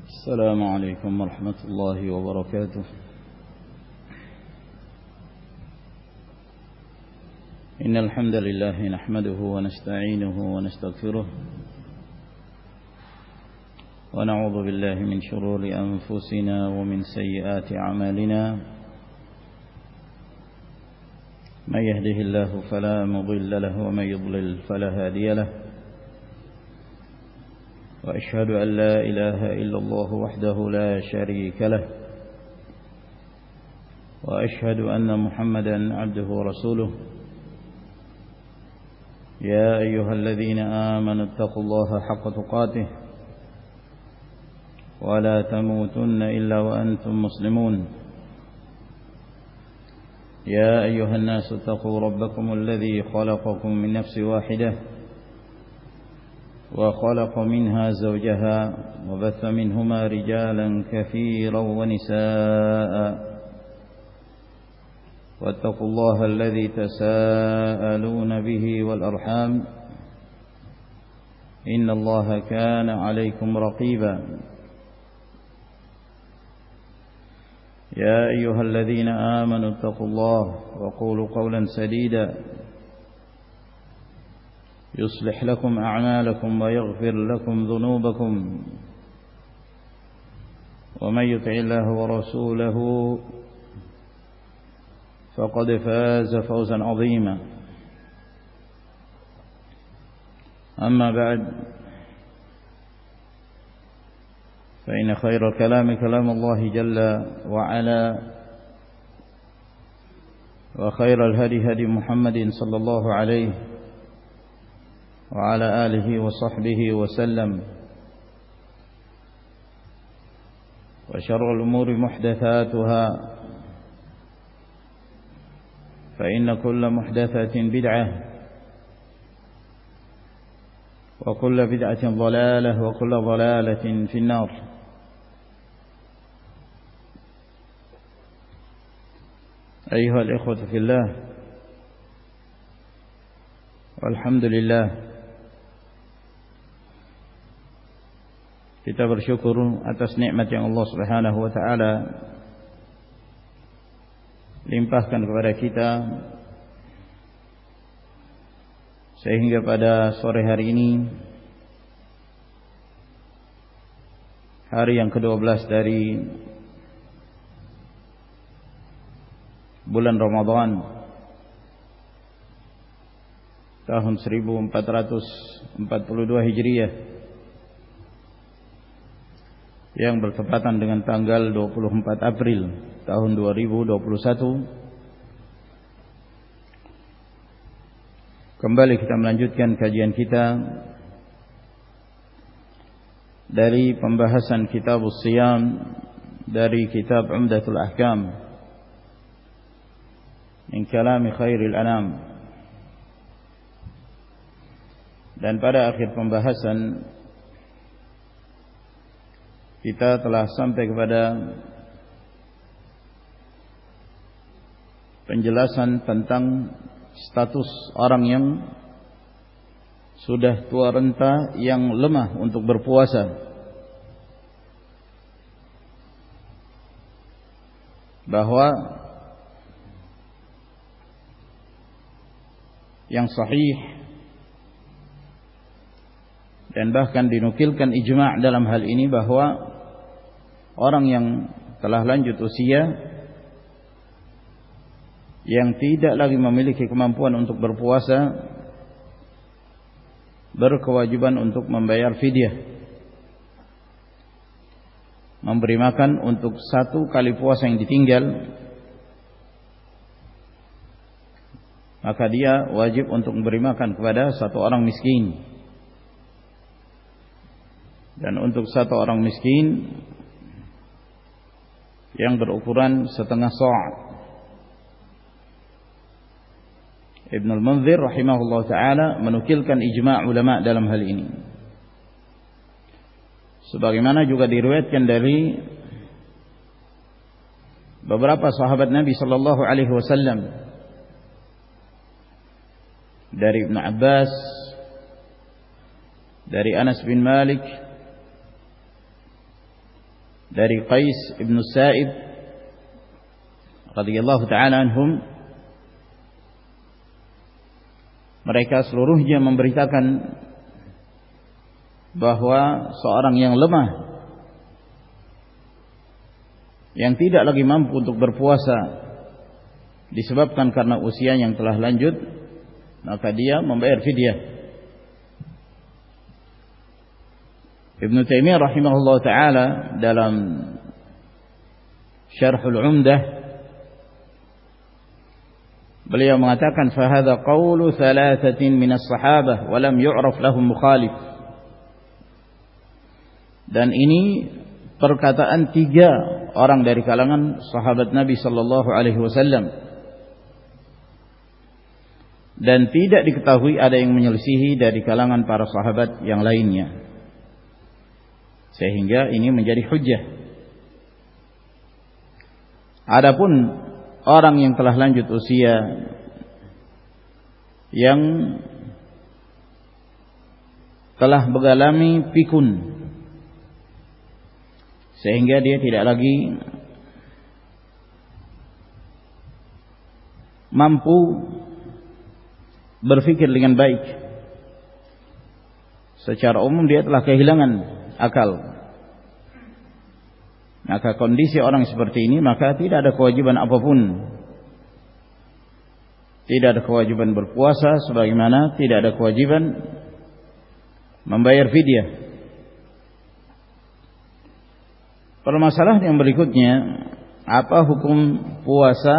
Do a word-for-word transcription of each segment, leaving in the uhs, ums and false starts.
السلام عليكم ورحمة الله وبركاته. إن الحمد لله نحمده ونستعينه ونستغفره ونعوذ بالله من شرور أنفسنا ومن سيئات أعمالنا. من يهده الله فلا مضل له ومن يضلل فلا هادي له. وأشهد أن لا إله إلا الله وحده لا شريك له. وأشهد أن محمدا عبده ورسوله. يا أيها الذين آمنوا اتقوا الله حق تقاته ولا تموتن إلا وأنتم مسلمون. يا أيها الناس اتقوا ربكم الذي خلقكم من نفس واحدة وخلق منها زوجها وبث منهما رجالا كثيرا ونساء. واتقوا الله الذي تساءلون به والأرحام إن الله كان عليكم رقيبا. يا أيها الذين آمنوا اتقوا الله وقولوا قولا سديدا يصلح لكم أعمالكم ويغفر لكم ذنوبكم. ومن يطع الله ورسوله فقد فاز فوزا عظيما. أما بعد فإن خير الكلام كلام الله جل وعلا وخير الهدي هدي محمد صلى الله عليه وعلى آله وصحبه وسلم. وشر الأمور محدثاتها فإن كل محدثة بدعة وكل بدعة ضلالة وكل ضلالة في النار. أيها الإخوة في الله، والحمد لله, kita bersyukur atas nikmat yang Allah Subhanahu wa taala limpahkan kepada kita sehingga pada sore hari ini, hari yang kedua belas dari bulan Ramadan tahun seribu empat ratus empat puluh dua Hijriah yang bertepatan dengan tanggal dua puluh empat April tahun dua ribu dua puluh satu, kembali kita melanjutkan kajian kita dari pembahasan Kitabus Shiyam dari kitab Umdatul Ahkam min kalami khairil anam. Dan pada akhir pembahasan kita telah sampai kepada penjelasan tentang status orang yang sudah tua renta yang lemah untuk berpuasa, bahwa yang sahih dan bahkan dinukilkan ijma' dalam hal ini bahwa orang yang telah lanjut usia yang tidak lagi memiliki kemampuan untuk berpuasa berkewajiban untuk membayar fidyah, memberi makan untuk satu kali puasa yang ditinggal. Maka dia wajib untuk memberi makan kepada satu orang miskin. Dan untuk satu orang miskin yang berukuran setengah sa'. Ibn al-Munzir rahimahullah ta'ala menukilkan ijma' ulama dalam hal ini. Sebagaimana juga diriwayatkan dari beberapa sahabat Nabi sallallahu alaihi wasallam, dari Ibn Abbas, dari Anas bin Malik, dari Qais ibn Sa'id radhiyallahu ta'ala anhum, mereka seluruhnya memberitakan bahwa seorang yang lemah, yang tidak lagi mampu untuk berpuasa disebabkan karena usia yang telah lanjut, maka dia membayar fidyah. Ibnu Taimiyah rahimahullah ta'ala dalam Syarhul Umdah, beliau mengatakan fahadha qawlu thalathatin minas sahabah wa lam yu'raf lahum mukhalif. Dan ini perkataan tiga orang dari kalangan sahabat Nabi sallallahu alaihi wasallam, dan tidak diketahui ada yang menyelisihi dari kalangan para sahabat yang lainnya, sehingga ini menjadi hujjah. Adapun orang yang telah lanjut usia, yang telah mengalami pikun sehingga dia tidak lagi mampu berpikir dengan baik, secara umum dia telah kehilangan akal, maka kondisi orang seperti ini maka tidak ada kewajiban apapun. Tidak ada kewajiban berpuasa, sebagaimana tidak ada kewajiban membayar fidyah. Permasalahan yang berikutnya, apa hukum puasa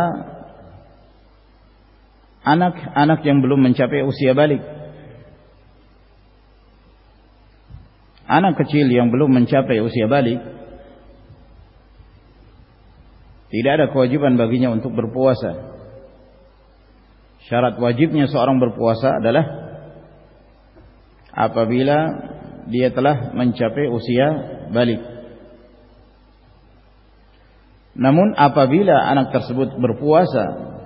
anak-anak yang belum mencapai usia balik? Anak kecil yang belum mencapai usia balik tidak ada kewajiban baginya untuk berpuasa. Syarat wajibnya seorang berpuasa adalah apabila dia telah mencapai usia balik. Namun apabila anak tersebut berpuasa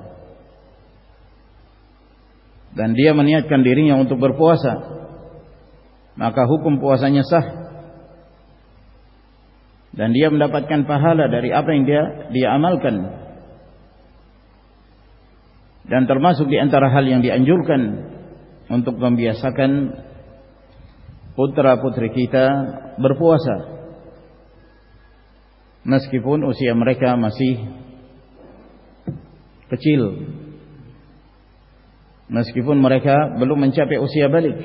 dan dia meniatkan dirinya untuk berpuasa, maka hukum puasanya sah dan dia mendapatkan pahala dari apa yang dia dia amalkan. Dan termasuk di antara hal yang dianjurkan untuk membiasakan putra-putri kita berpuasa, meskipun usia mereka masih kecil, meskipun mereka belum mencapai usia balik.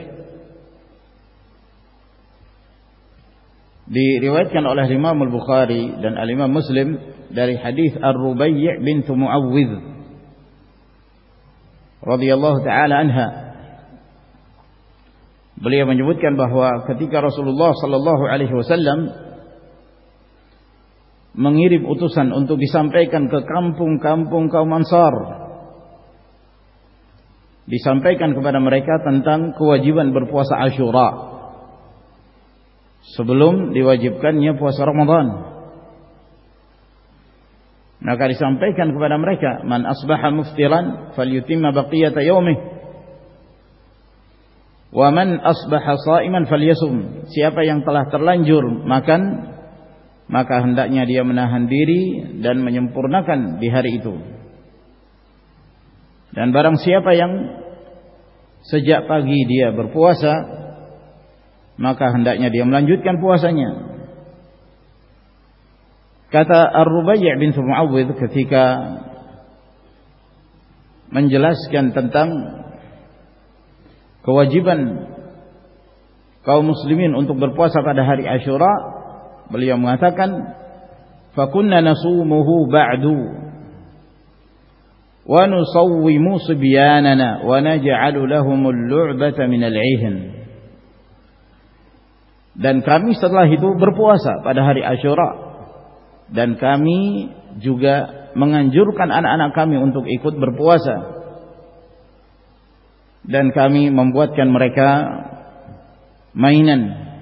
Diriwayatkan oleh Imam Al-Bukhari dan Al-Imam Muslim dari hadis Ar-Rubai' bint Muawwidh radhiyallahu ta'ala anha, beliau menyebutkan bahwa ketika Rasulullah sallallahu alaihi wasallam mengirim utusan untuk disampaikan ke kampung-kampung kaum Ansar, disampaikan kepada mereka tentang kewajiban berpuasa Asyura sebelum diwajibkannya puasa Ramadan. Maka disampaikan kepada mereka, man asbaha muftiran falyutimma baqiyata yaumih wa man asbaha shaiman falyasum. Siapa yang telah terlanjur makan, maka hendaknya dia menahan diri dan menyempurnakan di hari itu. Dan barang siapa yang sejak pagi dia berpuasa, maka hendaknya dia melanjutkan puasanya. Kata Ar-Rubai' bint Muawwidh ketika menjelaskan tentang kewajiban kaum muslimin untuk berpuasa pada hari Asyura, beliau mengatakan, fakunna nasumuhu ba'du wa nusawwimu sibyanana wa naj'alu lahumul lu'bata minal 'ihn. Dan kami setelah itu berpuasa pada hari Asyura, dan kami juga menganjurkan anak-anak kami untuk ikut berpuasa, dan kami membuatkan mereka mainan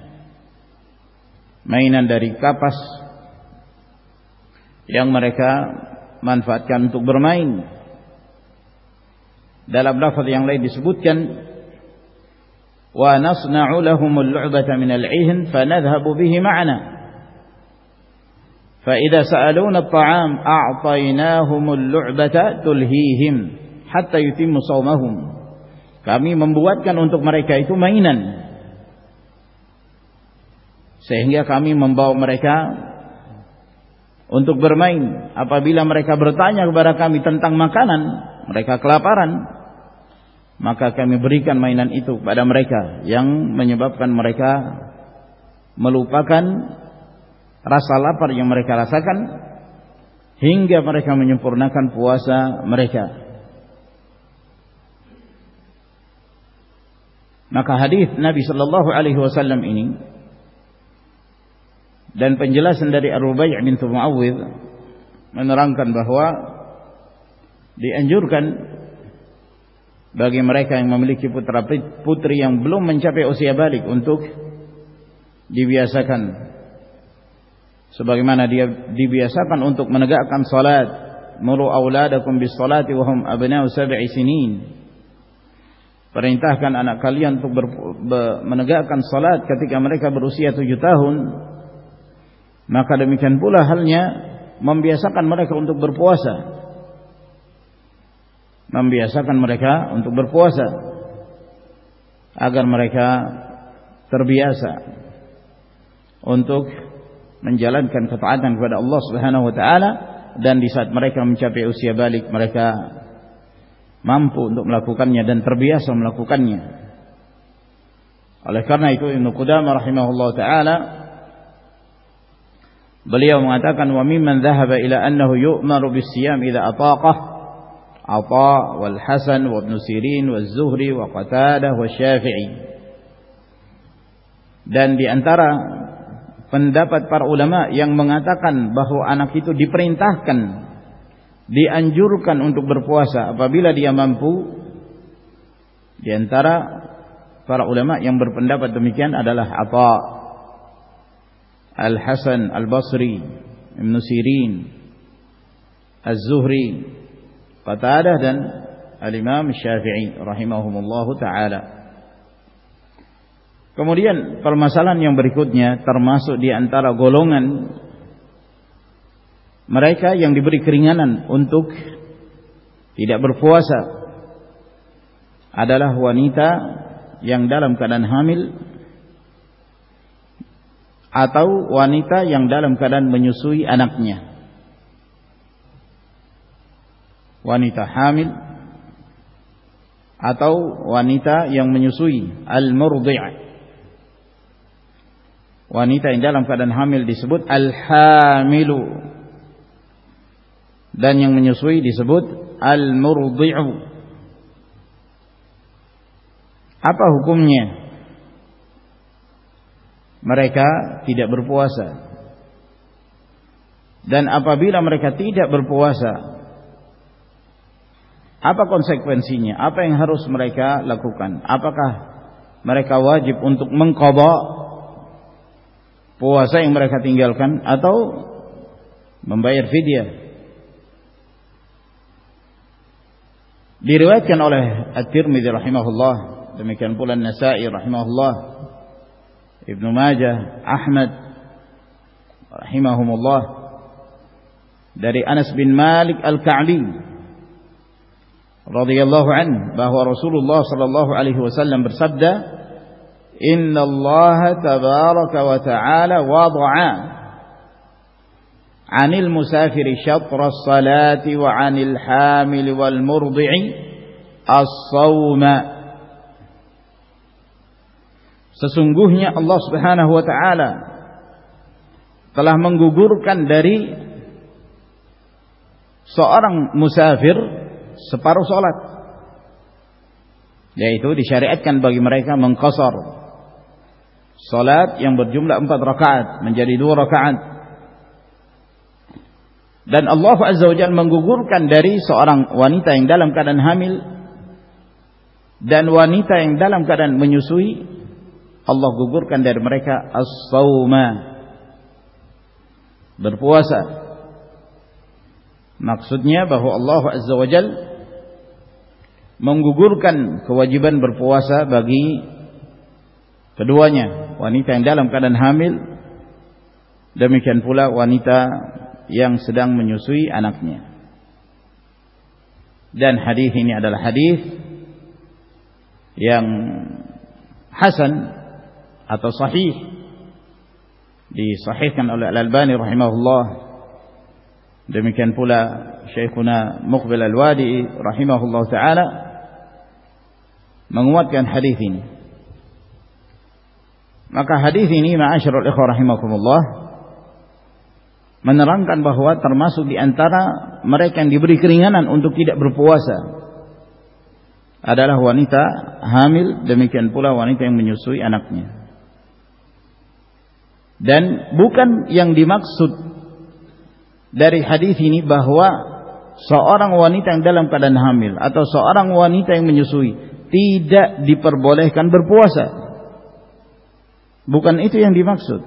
mainan dari kapas yang mereka manfaatkan untuk bermain. Dalam lafaz yang lain disebutkan, wa nasna'u lahumul lu'bata minal 'ihn fa nadhhabu bihi ma'ana. fa idza sa'aluna at-ta'am a'tainahumul lu'bata tulhihim hatta yutimmu shaumahum. Kami membuatkan untuk mereka itu mainan, sehingga kami membawa mereka untuk bermain. Apabila mereka bertanya kepada kami tentang makanan, mereka kelaparan, maka kami berikan mainan itu kepada mereka yang menyebabkan mereka melupakan rasa lapar yang mereka rasakan hingga mereka menyempurnakan puasa mereka. Maka hadis Nabi sallallahu alaihi wasallam ini dan penjelasan dari Ar-Rubai' bin Mu'awwidh menerangkan bahwa dianjurkan bagi mereka yang memiliki putra putri yang belum mencapai usia balik untuk dibiasakan sebagaimana dia dibiasakan untuk menegakkan salat. Muru auladakum bis salati wa hum abna'u sab'i sinin. Perintahkan anak kalian untuk ber, ber, menegakkan salat ketika mereka berusia tujuh tahun. Maka demikian pula halnya membiasakan mereka untuk berpuasa. Membiasakan mereka untuk berpuasa agar mereka terbiasa untuk menjalankan ketaatan kepada Allah Subhanahu wa taala, dan di saat mereka mencapai usia balik mereka mampu untuk melakukannya dan terbiasa melakukannya. Oleh karena itu Ibnu Qudamah rahimahullah taala beliau mengatakan, wa mimman dhahaba ila annahu yu'maru bis-siyam idza ataqah Atha wal Hasan wa Ibn Sirin wa Zuhri wa Qatadah wa Syafi'i. Dan di antara pendapat para ulama yang mengatakan bahwa anak itu diperintahkan, dianjurkan untuk berpuasa apabila dia mampu, di antara para ulama yang berpendapat demikian adalah Atha, Al-Hasan Al-Basri, Ibn Sirin, Az-Zuhri, Qatadah dan Al-Imam Syafi'i rahimahumullahu ta'ala. Kemudian permasalahan yang berikutnya termasuk di antara golongan mereka yang diberi keringanan untuk tidak berpuasa adalah wanita yang dalam keadaan hamil atau wanita yang dalam keadaan menyusui anaknya. Wanita hamil atau wanita yang menyusui, al-murdi'. Wanita yang dalam keadaan hamil disebut al-hamilu, dan yang menyusui disebut al-murdi'u. Apa hukumnya? Mereka tidak berpuasa. Dan apabila mereka tidak berpuasa, apa konsekuensinya? Apa yang harus mereka lakukan? Apakah mereka wajib untuk mengqadha puasa yang mereka tinggalkan atau membayar fidyah? Diriwayatkan oleh At-Tirmidzi rahimahullah, demikian pula An-Nasa'i rahimahullah, Ibnu Majah, Ahmad rahimahumullah, dari Anas bin Malik Al-Ka'bi radhiyallahu anhu bahwa Rasulullah sallallahu alaihi wasallam bersabda, "Inna Allah tabaraka wa ta'ala wada'a 'anil musafiri syatra as-salati wa 'anil hamil wal murdi'i as-shauma." Sesungguhnya Allah Subhanahu wa taala telah menggugurkan dari seorang musafir separuh salat, yaitu disyariatkan bagi mereka mengqasar salat yang berjumlah empat rakaat menjadi dua rakaat. Dan Allah Azza wa Jalla menggugurkan dari seorang wanita yang dalam keadaan hamil dan wanita yang dalam keadaan menyusui, Allah gugurkan dari mereka as-shauma, berpuasa. Maksudnya bahwa Allah Azza wa Jalla menggugurkan kewajiban berpuasa bagi keduanya, wanita yang dalam keadaan hamil Demikian pula wanita yang sedang menyusui anaknya. Dan hadis ini adalah hadis yang hasan atau sahih, disahihkan oleh Al-Albani rahimahullah. Demikian pula Syekhuna Muqbil Al-Wadi'i rahimahullah ta'ala menguatkan hadis ini. Maka hadis ini ma'asyiral ikhwah rahimakumullah menerangkan bahwa termasuk di antara mereka yang diberi keringanan untuk tidak berpuasa adalah wanita hamil, demikian pula wanita yang menyusui anaknya. Dan bukan yang dimaksud dari hadis ini bahwa seorang wanita yang dalam keadaan hamil atau seorang wanita yang menyusui tidak diperbolehkan berpuasa. Bukan itu yang dimaksud.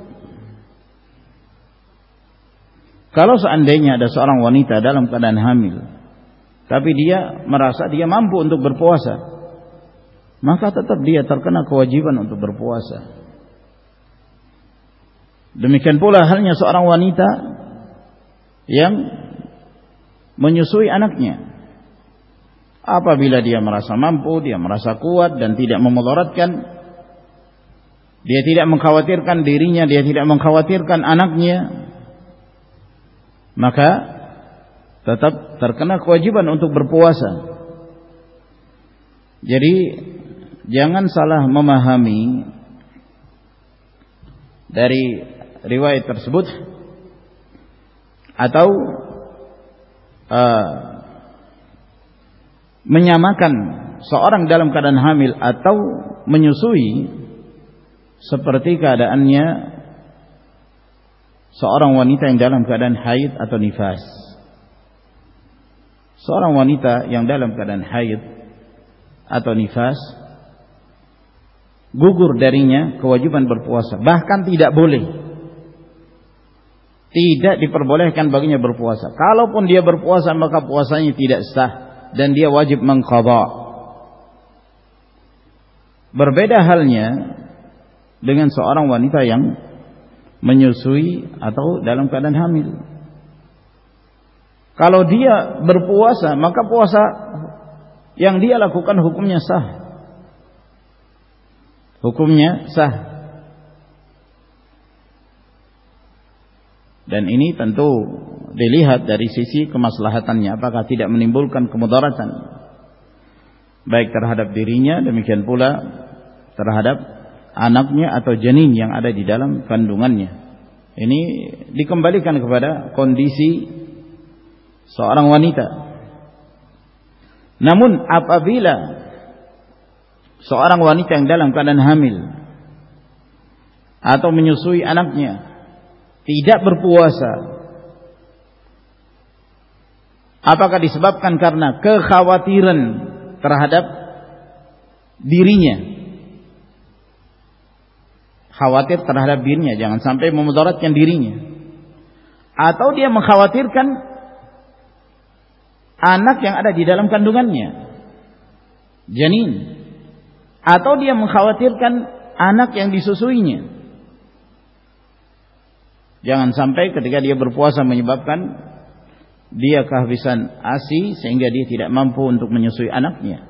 Kalau seandainya ada seorang wanita dalam keadaan hamil, tapi dia merasa dia mampu untuk berpuasa, maka tetap dia terkena kewajiban untuk berpuasa. Demikian pula halnya seorang wanita yang menyusui anaknya. Apabila dia merasa mampu, dia merasa kuat dan tidak memudaratkan, dia tidak mengkhawatirkan dirinya, dia tidak mengkhawatirkan anaknya, maka tetap terkena kewajiban untuk berpuasa. Jadi jangan salah memahami dari riwayat tersebut atau uh, menyamakan seorang dalam keadaan hamil atau menyusui seperti keadaannya seorang wanita yang dalam keadaan haid atau nifas. Seorang wanita yang dalam keadaan haid atau nifas, gugur darinya kewajiban berpuasa, bahkan tidak boleh, tidak diperbolehkan baginya berpuasa. Kalaupun dia berpuasa, maka puasanya tidak sah dan dia wajib mengqadha. Berbeda halnya dengan seorang wanita yang menyusui atau dalam keadaan hamil. Kalau dia berpuasa, maka puasa yang dia lakukan hukumnya sah. Hukumnya sah. Dan ini tentu dilihat dari sisi kemaslahatannya, apakah tidak menimbulkan kemudaratan baik terhadap dirinya, demikian pula terhadap anaknya atau janin yang ada di dalam kandungannya. Ini dikembalikan kepada kondisi seorang wanita. Namun apabila seorang wanita yang dalam keadaan hamil atau menyusui anaknya tidak berpuasa, apakah disebabkan karena kekhawatiran terhadap dirinya, khawatir terhadap dirinya, jangan sampai memudaratkan dirinya, atau dia mengkhawatirkan anak yang ada di dalam kandungannya, janin, atau dia mengkhawatirkan anak yang disusuinya. Jangan sampai ketika dia berpuasa menyebabkan dia kehabisan A S I sehingga dia tidak mampu untuk menyusui anaknya.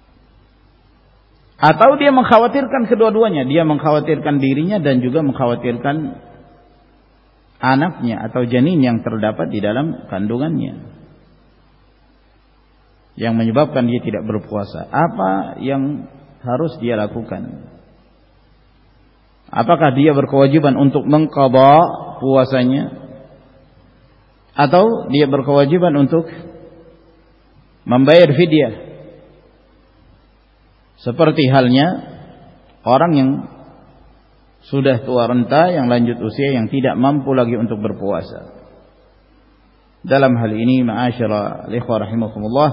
Atau dia mengkhawatirkan kedua-duanya, dia mengkhawatirkan dirinya dan juga mengkhawatirkan anaknya atau janin yang terdapat di dalam kandungannya, yang menyebabkan dia tidak berpuasa. Apa yang harus dia lakukan? Apakah dia berkewajiban untuk mengqadha puasanya, atau dia berkewajiban untuk membayar fidyah? Seperti halnya orang yang sudah tua renta, yang lanjut usia, yang tidak mampu lagi untuk berpuasa. Dalam hal ini, ma'asyara ikhwah rahimakumullah,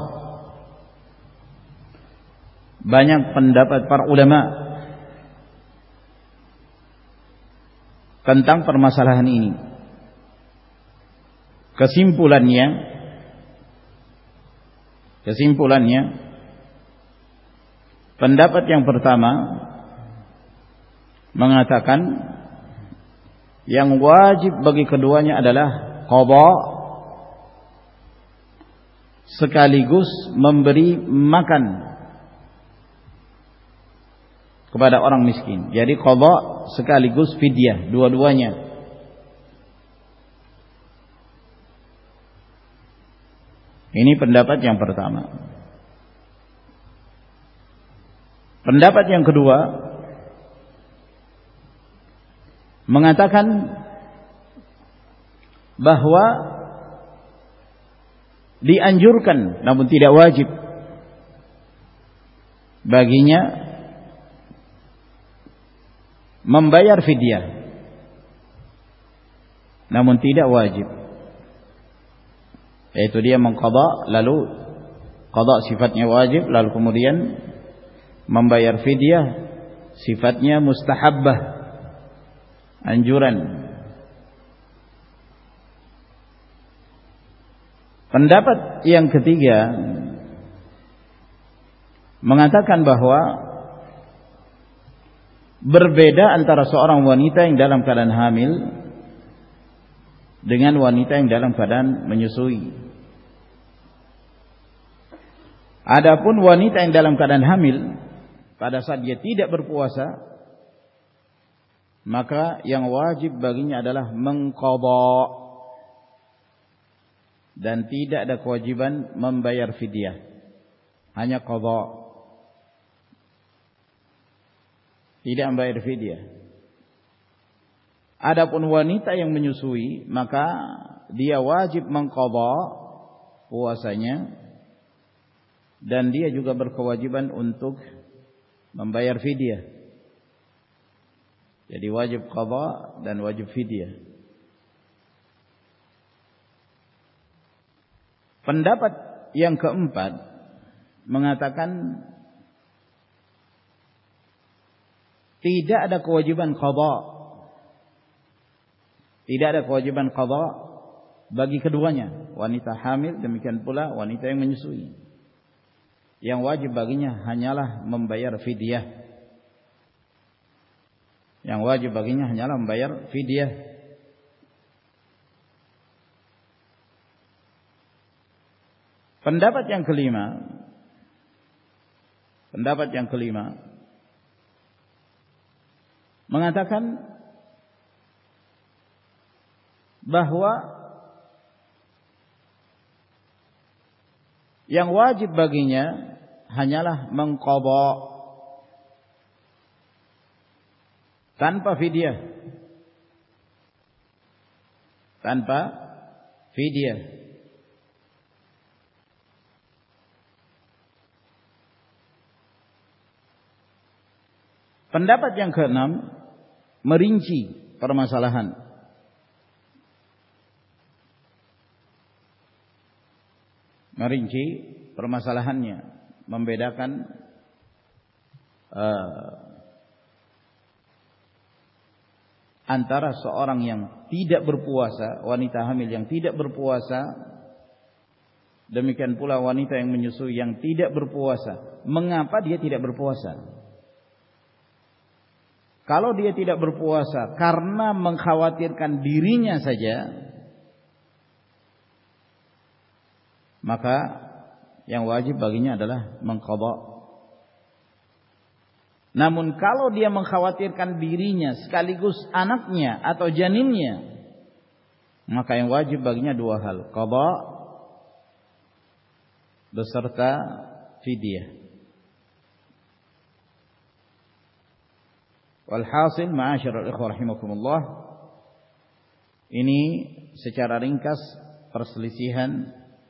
banyak pendapat para ulama tentang permasalahan ini. Kesimpulannya, kesimpulannya pendapat yang pertama mengatakan Yang wajib bagi keduanya adalah qada sekaligus memberi makan kepada orang miskin. Jadi qada sekaligus fidyah, dua-duanya. Ini pendapat yang pertama. Pendapat yang kedua mengatakan bahwa dianjurkan namun tidak wajib baginya membayar fidyah, namun tidak wajib. Yaitu dia mengqadha, lalu qadha sifatnya wajib, lalu kemudian membayar fidyah sifatnya mustahabbah, anjuran. Pendapat yang ketiga mengatakan bahwa berbeda antara seorang wanita yang dalam keadaan hamil dengan wanita yang dalam keadaan menyusui. Adapun wanita yang dalam keadaan hamil, pada saat dia tidak berpuasa, maka yang wajib baginya adalah mengqadha dan tidak ada kewajiban membayar fidyah, hanya qadha, tidak membayar fidyah. Adapun wanita yang menyusui, maka dia wajib mengqadha puasanya dan dia juga berkewajiban untuk membayar fidyah. Jadi wajib qadha dan wajib fidyah. Pendapat yang keempat mengatakan tidak ada kewajiban qadha. Tidak ada kewajiban qadha bagi keduanya, wanita hamil demikian pula wanita yang menyusui. Yang wajib baginya hanyalah membayar fidyah. Yang wajib baginya hanyalah membayar fidyah. Pendapat yang kelima, pendapat yang kelima mengatakan bahwa yang wajib baginya hanyalah mengqadha tanpa fidyah, tanpa fidyah. Pendapat yang keenam merinci permasalahan. Merinci permasalahannya, membedakan uh, antara seorang yang tidak berpuasa, wanita hamil yang tidak berpuasa, demikian pula wanita yang menyusui yang tidak berpuasa. Mengapa dia tidak berpuasa? Kalau dia tidak berpuasa karena mengkhawatirkan dirinya saja, maka yang wajib baginya adalah mengqadha. Namun kalau dia mengkhawatirkan dirinya sekaligus anaknya atau janinnya, maka yang wajib baginya dua hal, qadha beserta fidyah. Walhasil ma'asyiral ikhwah rahimakumullah, ini secara ringkas perselisihan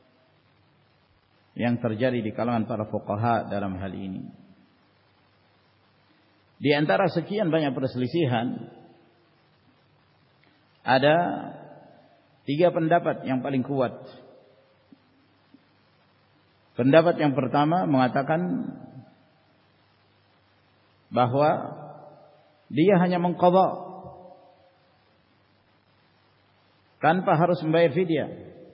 yang terjadi di kalangan para fuqaha dalam hal ini. Di antara sekian banyak perselisihan, ada tiga pendapat yang paling kuat. Pendapat yang pertama mengatakan bahwa dia hanya mengqadha tanpa harus membayar fidyah.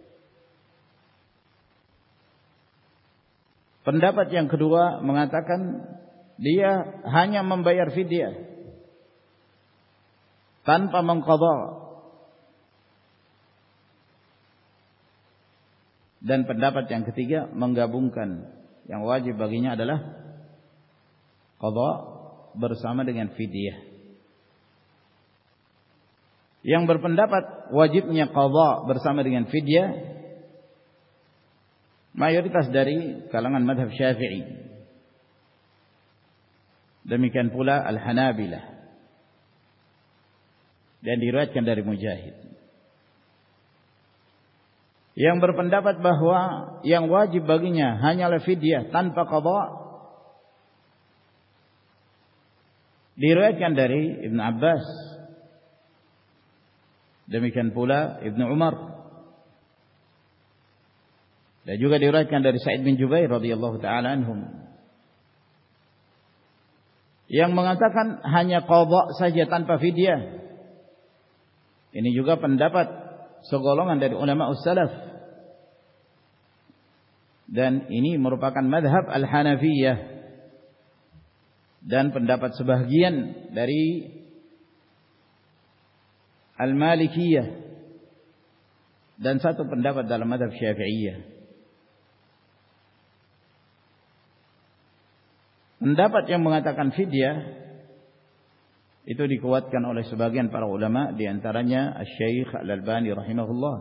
Pendapat yang kedua mengatakan dia hanya membayar fidyah tanpa mengqadha. Dan pendapat yang ketiga menggabungkan, yang wajib baginya adalah qadha bersama dengan fidyah. Yang berpendapat wajibnya qadha bersama dengan fidyah mayoritas dari kalangan mazhab Syafi'i. Demikian pula Al-Hanabilah. Dan diriwayatkan dari Mujahid. Yang berpendapat bahwa yang wajib baginya hanyalah fidyah tanpa qadha diriwayatkan dari Ibn Abbas, demikian pula Ibn Umar, dan juga diriwayatkan dari Sa'id bin Jubair radhiyallahu taala anhum, yang mengatakan hanya qadha saja tanpa fidyah. Ini juga pendapat segolongan dari ulama ussalaf, dan ini merupakan madhab Al-Hanafiyah dan pendapat sebagian dari Al-Malikiyah dan satu pendapat dalam madhab Syafi'iyah. Pendapat yang mengatakan fidyah itu dikuatkan oleh sebagian para ulama, di antaranya Asy-Syaikh Al-Albani rahimahullah.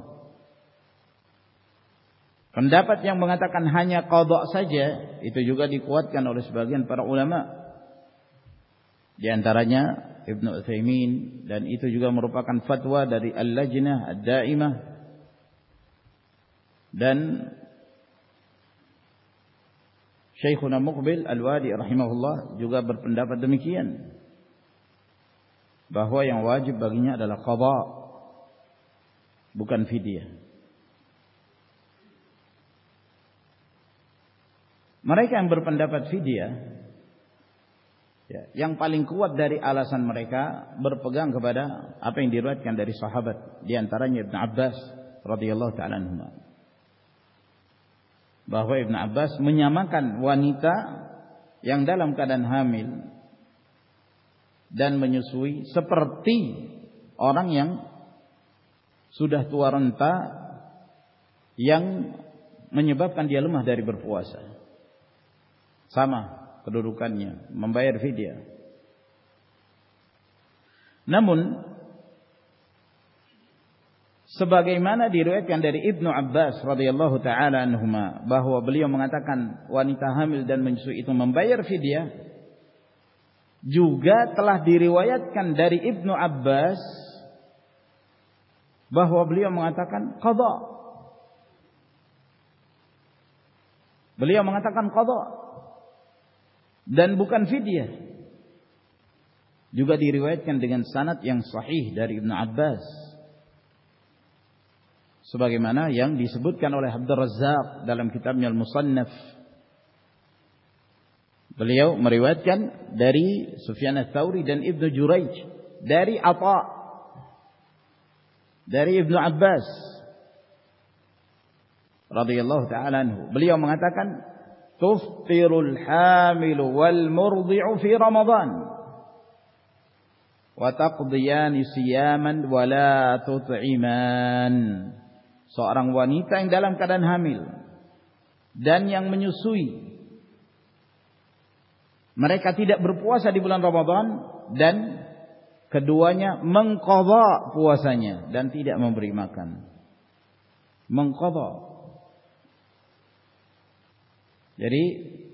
Pendapat yang mengatakan hanya qadha saja itu juga dikuatkan oleh sebagian para ulama, di antaranya Ibnu Utsaimin, dan itu juga merupakan fatwa dari Al-Lajnah Ad-Daimah, dan Syekhuna Muqbil Al-Wadi rahimahullah juga berpendapat demikian, bahwa yang wajib baginya adalah qadha, bukan fidyah. Mereka yang berpendapat fidyah, ya, yang paling kuat dari alasan mereka berpegang kepada apa yang diriwayatkan dari sahabat, di antaranya Ibn Abbas radhiyallahu taala anhu, bahwa Ibn Abbas menyamakan wanita yang dalam keadaan hamil dan menyusui seperti orang yang sudah tua renta yang menyebabkan dia lemah dari berpuasa. Sama kedudukannya, membayar fidyah. Namun sebagaimana diriwayatkan dari Ibnu Abbas radhiyallahu taala anhuma bahwa beliau mengatakan wanita hamil dan menyusui itu membayar fidyah, juga telah diriwayatkan dari Ibnu Abbas bahwa beliau mengatakan qadha. Beliau mengatakan qadha dan bukan fidyah. Juga diriwayatkan dengan sanad yang sahih dari Ibnu Abbas, sebagaimana yang disebutkan oleh Abdul Razzaq dalam kitabnya Al-Musannaf. Beliau meriwayatkan dari Sufyan Ats-Tsauri dan Ibnu Jurayj dari Atha dari Ibnu Abbas radhiyallahu taala anhu. Beliau mengatakan tuftirul hamilu wal murdi'u fi Ramadan wa taqdiyani siyaman wa la tut'iman. Seorang wanita yang dalam keadaan hamil dan yang menyusui, mereka tidak berpuasa di bulan Ramadan, dan keduanya mengqadha puasanya dan tidak memberi makan. Mengqadha. Jadi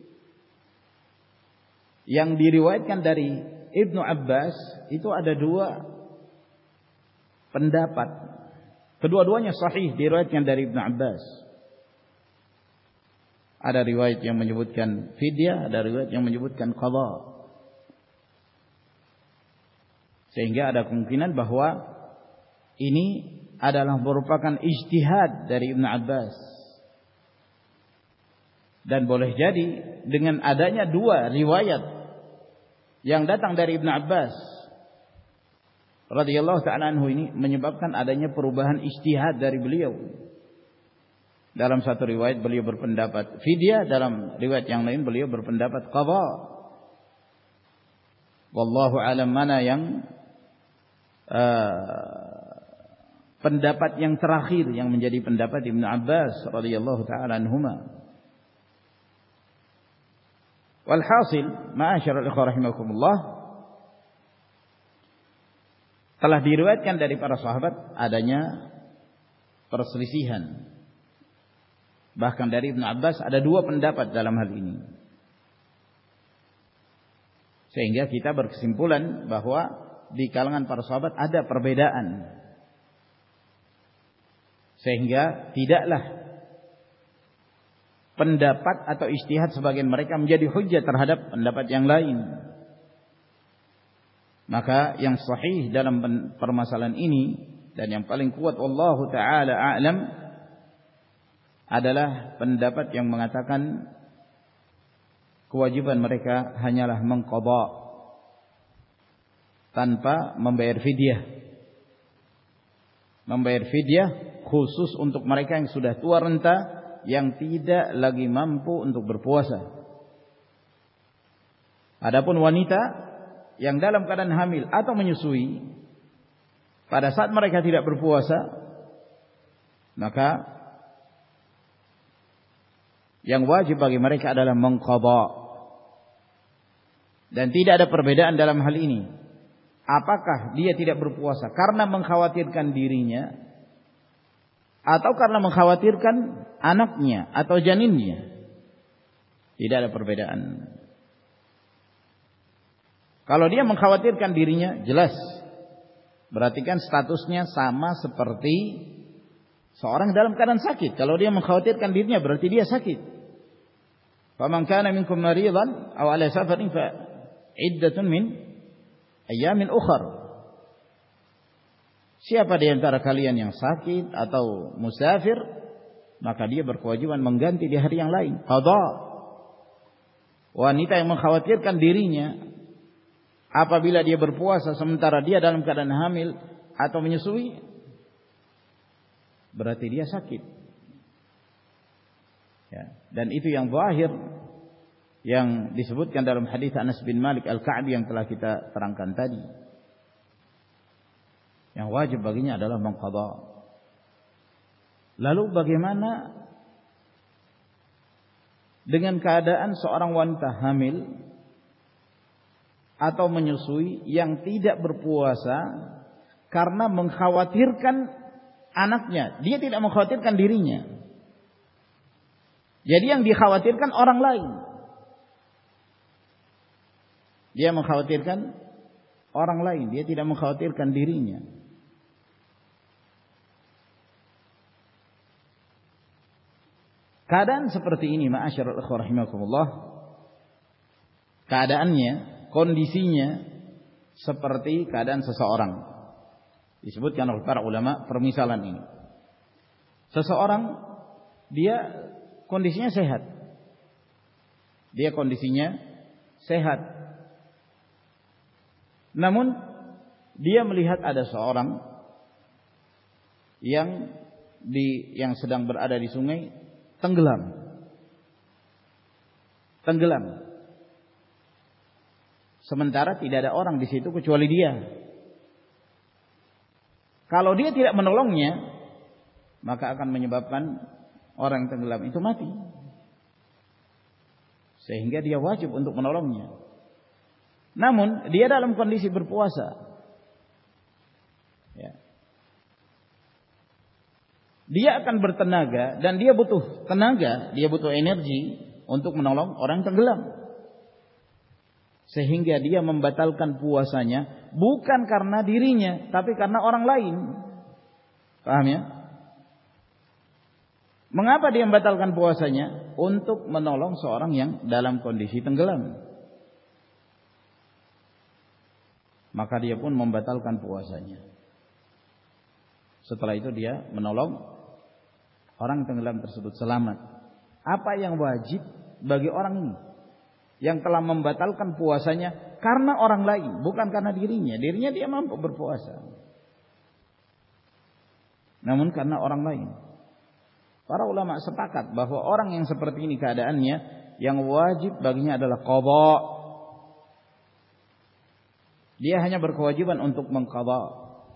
yang diriwayatkan dari Ibnu Abbas itu ada dua pendapat. Kedua-duanya sahih diriwayatkan dari Ibnu Abbas. Ada riwayat yang menyebutkan fidyah, ada riwayat yang menyebutkan qadha. Sehingga ada kemungkinan bahwa ini adalah merupakan ijtihad dari Ibnu Abbas. Dan boleh jadi dengan adanya dua riwayat yang datang dari Ibnu Abbas radhiyallahu ta'ala anhu ini menyebabkan adanya perubahan ijtihad dari beliau. Dalam satu riwayat beliau berpendapat fidyah, dalam riwayat yang lain beliau berpendapat qadha. Wallahu alam mana yang uh, pendapat yang terakhir yang menjadi pendapat Ibnu Abbas radhiyallahu taala anhuma. Walhasil, ma'asyiral ikhwah rahimakumullah, telah diriwayatkan dari para sahabat adanya perselisihan. Bahkan dari Ibnu Abbas ada dua pendapat dalam hal ini. Sehingga kita berkesimpulan bahwa di kalangan para sahabat ada perbedaan. Sehingga tidaklah pendapat atau ijtihad sebagian mereka menjadi hujjah terhadap pendapat yang lain. Maka yang sahih dalam permasalahan ini dan yang paling kuat wallahu taala a'lam adalah pendapat yang mengatakan kewajiban mereka hanyalah mengqadha tanpa membayar fidyah. Membayar fidyah khusus untuk mereka yang sudah tua renta, yang tidak lagi mampu untuk berpuasa. Adapun wanita yang dalam keadaan hamil atau menyusui, pada saat mereka tidak berpuasa, maka yang wajib bagi mereka adalah mengqadha. Dan tidak ada perbedaan dalam hal ini. Apakah dia tidak berpuasa karena mengkhawatirkan dirinya, atau karena mengkhawatirkan anaknya atau janinnya. Tidak ada perbedaan. Kalau dia mengkhawatirkan dirinya, jelas berarti kan statusnya sama seperti seorang dalam keadaan sakit. Kalau dia mengkhawatirkan dirinya berarti dia sakit. Faman kana minkum maridan aw ala safarin fa iddatun min ayyamin ukhra. Siapa di antara kalian yang sakit atau musafir, maka dia berkewajiban mengganti di hari yang lain. Qadha. Wanita yang mengkhawatirkan dirinya apabila dia berpuasa sementara dia dalam keadaan hamil atau menyusui, berarti dia sakit. Ya. Dan itu yang zahir yang disebutkan dalam hadis Anas bin Malik Al-Ka'bi yang telah kita terangkan tadi. Yang wajib baginya adalah mengqadha. Lalu bagaimana dengan keadaan seorang wanita hamil atau menyusui yang tidak berpuasa karena mengkhawatirkan anaknya? Dia tidak mengkhawatirkan dirinya. Jadi yang dikhawatirkan orang lain. Dia mengkhawatirkan orang lain, dia tidak mengkhawatirkan dirinya. Keadaan seperti ini, ma'asyiral ikhwah rahimakumullah, keadaannya, kondisinya seperti keadaan seseorang. Disebutkan oleh para ulama permisalan ini. Seseorang dia kondisinya sehat. Dia kondisinya sehat. Namun dia melihat ada seorang yang di yang sedang berada di sungai tenggelam. Tenggelam. Sementara tidak ada orang di situ kecuali dia. Kalau dia tidak menolongnya, maka akan menyebabkan orang yang tenggelam itu mati. Sehingga dia wajib untuk menolongnya. Namun dia dalam kondisi berpuasa. Ya. Dia akan bertenaga dan dia butuh tenaga, dia butuh energi untuk menolong orang tenggelam. Sehingga dia membatalkan puasanya bukan karena dirinya, tapi karena orang lain. Paham ya? Mengapa dia membatalkan puasanya? Untuk menolong seorang yang dalam kondisi tenggelam. Maka dia pun membatalkan puasanya. Setelah itu dia menolong orang tenggelam tersebut selamat. Apa yang wajib bagi orang ini yang telah membatalkan puasanya karena orang lain, bukan karena dirinya. Dirinya dia mampu berpuasa, namun karena orang lain. Para ulama sepakat bahwa orang yang seperti ini keadaannya, yang wajib baginya adalah qadha. Dia hanya berkewajiban untuk mengqadha.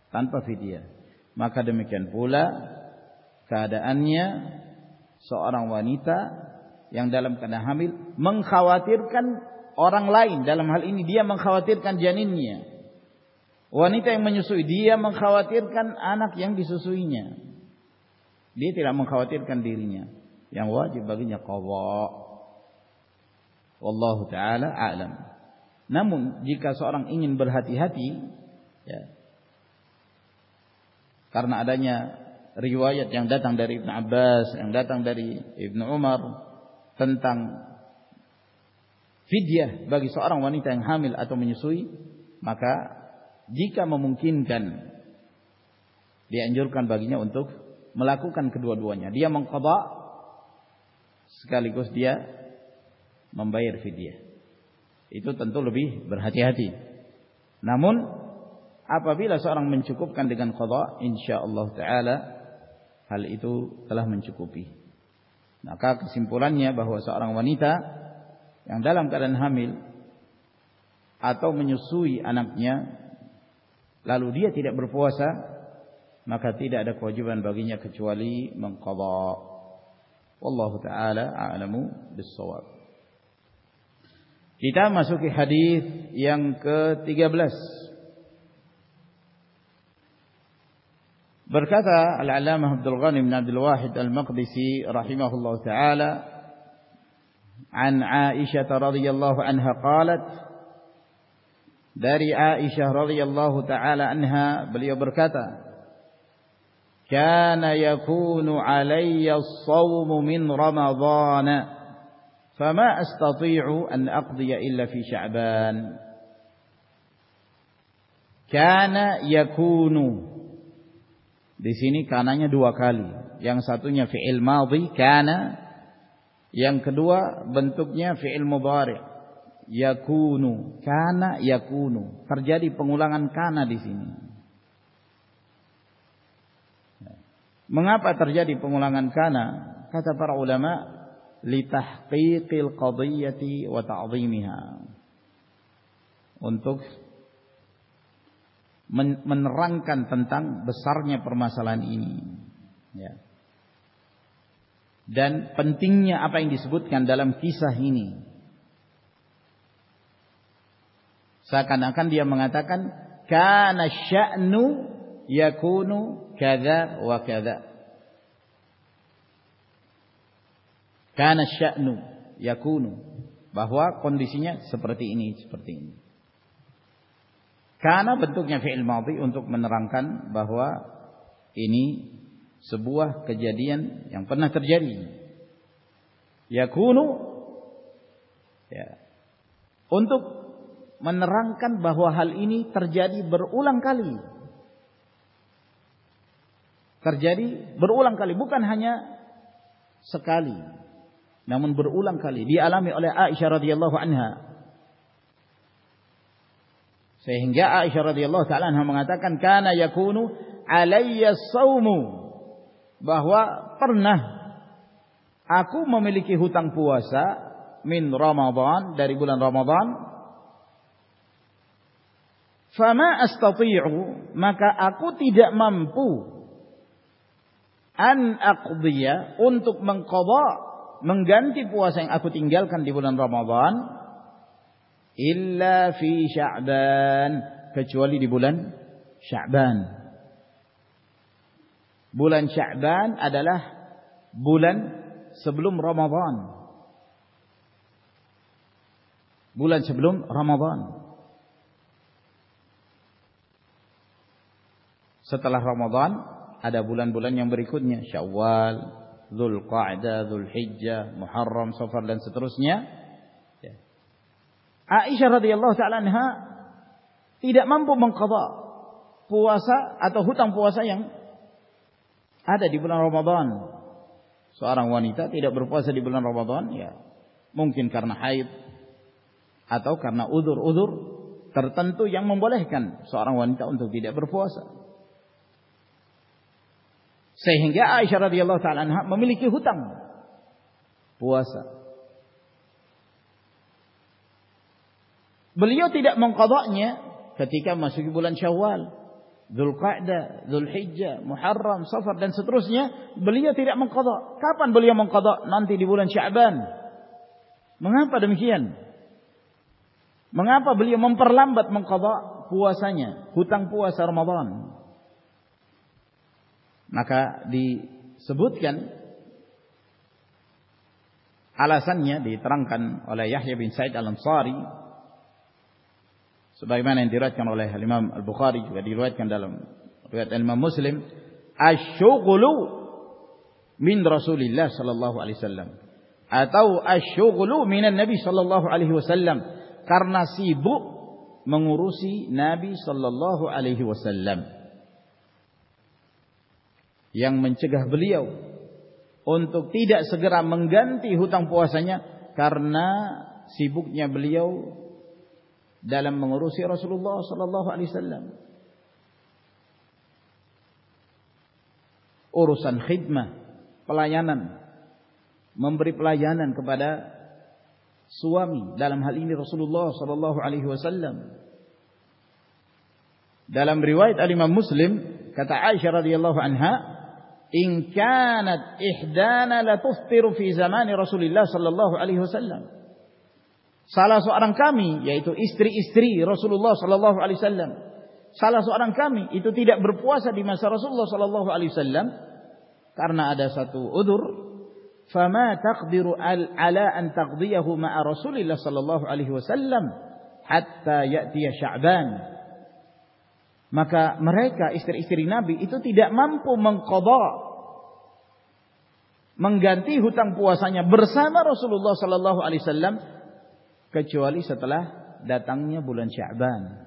tanpa fidyah. Maka demikian pula keadaannya seorang wanita yang dalam keadaan hamil mengkhawatirkan orang lain. Dalam hal ini dia mengkhawatirkan janinnya. Wanita yang menyusui, dia mengkhawatirkan anak yang disusuinya. Dia tidak mengkhawatirkan dirinya. Yang wajib baginya qadha. Wallahu ta'ala a'lam. Namun jika seorang ingin berhati-hati, ya, karena adanya riwayat yang datang dari Ibn Abbas, yang datang dari Ibn Umar tentang fidyah bagi seorang wanita yang hamil atau menyusui, maka jika memungkinkan dianjurkan baginya untuk melakukan kedua-duanya. Dia mengqadha sekaligus dia membayar fidyah. Itu tentu lebih berhati-hati. Namun apabila seorang mencukupkan dengan qadha, insyaallah taala hal itu telah mencukupi. Maka kesimpulannya bahwa seorang wanita yang dalam keadaan hamil atau menyusui anaknya lalu dia tidak berpuasa, maka tidak ada kewajiban baginya kecuali mengqadha. Wallahu taala a'lamu bis-shawab. Kita masuki hadis yang ke tiga belas. Berkata Al-Allamah Abdul Ghani bin Abdul Wahid Al-Maqdisi rahimahullah taala an Aisyah radhiyallahu anha qalat, dari Aisyah radhiyallahu taala anha beliau berkata, kana yakunu alayya as-shawmu min Ramadhan fama astati'u an aqdiya illa fi Sya'ban. Kana yakunu, di sini kananya dua kali. Yang satunya fi'il madhi kana, yang kedua bentuknya fi'il mudhari' yakunu. Kana yakunu, terjadi pengulangan kana di sini. Mengapa terjadi pengulangan kana? Kata para ulama, litahqiqil qadhiyyati wa ta'dhimiha, untuk menerangkan tentang besarnya permasalahan ini, ya, dan pentingnya apa yang disebutkan dalam kisah ini. Seakan-akan dia mengatakan kana sya'nu yakunu kadza wa kadza. Kana sya'nu yakunu, bahwa kondisinya seperti ini, seperti ini. Kana bentuknya fi'il madhi untuk menerangkan bahwa ini sebuah kejadian yang pernah terjadi. Yakunu, ya, untuk menerangkan bahwa hal ini terjadi berulang kali. Terjadi berulang kali, bukan hanya sekali, namun berulang kali dialami oleh Aisyah radhiyallahu anha. Sehingga Aisyah radhiyallahu ta'ala anha mengatakan kana yakunu alayya shaumu, bahwa pernah aku memiliki hutang puasa min Ramadan, dari bulan Ramadan. Fama astati'u, maka aku tidak mampu an aqdiya, untuk mengqadha, mengganti puasa yang aku tinggalkan di bulan Ramadan, illa fi Sya'ban, kecuali di bulan Sya'ban. Bulan Sya'ban adalah bulan sebelum Ramadan. Bulan sebelum Ramadan. Setelah Ramadan ada bulan-bulan yang berikutnya, Syawal, Dzulqa'dah, Dzulhijjah, Muharram, Safar dan seterusnya. Ya. Aisyah radhiyallahu ta'ala anha tidak mampu mengqadha puasa atau hutang puasa yang ada di bulan Ramadan. Seorang wanita tidak berpuasa di bulan Ramadan, ya, mungkin karena haid atau karena udzur-udzur tertentu yang membolehkan seorang wanita untuk tidak berpuasa. Sehingga Aisyah radhiyallahu ta'ala anha memiliki hutang puasa. Beliau tidak mengqadhanya ketika masuk bulan Syawal. Dzulqa'dah, Dzulhijjah, Muharram, Safar dan seterusnya, beliau tidak mengqadha. Kapan beliau mengqadha? Nanti di bulan Sya'ban. Mengapa demikian? Mengapa beliau memperlambat mengqadha puasanya, hutang puasa Ramadan? Maka disebutkan alasannya, diterangkan oleh Yahya bin Sa'id Al-Ansari sebagaimana yang diriwayatkan oleh Imam Al-Bukhari, juga diriwayatkan dalam riwayat Imam Muslim, asy-syughlu min Rasulillah sallallahu alaihi wasallam, atau asy-syughlu minan Nabi sallallahu alaihi wasallam, karena sibuk mengurusi Nabi sallallahu alaihi wasallam, yang mencegah beliau untuk tidak segera mengganti hutang puasanya karena sibuknya beliau dalam mengurusi Rasulullah sallallahu alaihi wasallam. Urusan khidmah, pelayanan, memberi pelayanan kepada suami, dalam hal ini Rasulullah sallallahu alaihi wasallam. Dalam riwayat Al-Imam Muslim, kata Aisyah radhiyallahu anha, "In kanat ihdana la tuftiru fi zamani Rasulillah sallallahu alaihi wasallam." Salah seorang kami, yaitu istri-istri Rasulullah sallallahu alaihi wasallam, salah seorang kami itu tidak berpuasa di masa Rasulullah sallallahu alaihi wasallam karena ada satu udzur, fama taqdiru ala an taqdiyahu ma'a Rasulillah sallallahu alaihi wasallam hatta ya'tiya Sya'ban. Maka mereka istri-istri Nabi itu tidak mampu mengqadha, mengganti hutang puasanya bersama Rasulullah sallallahu alaihi wasallam kecuali setelah datangnya bulan Sya'ban.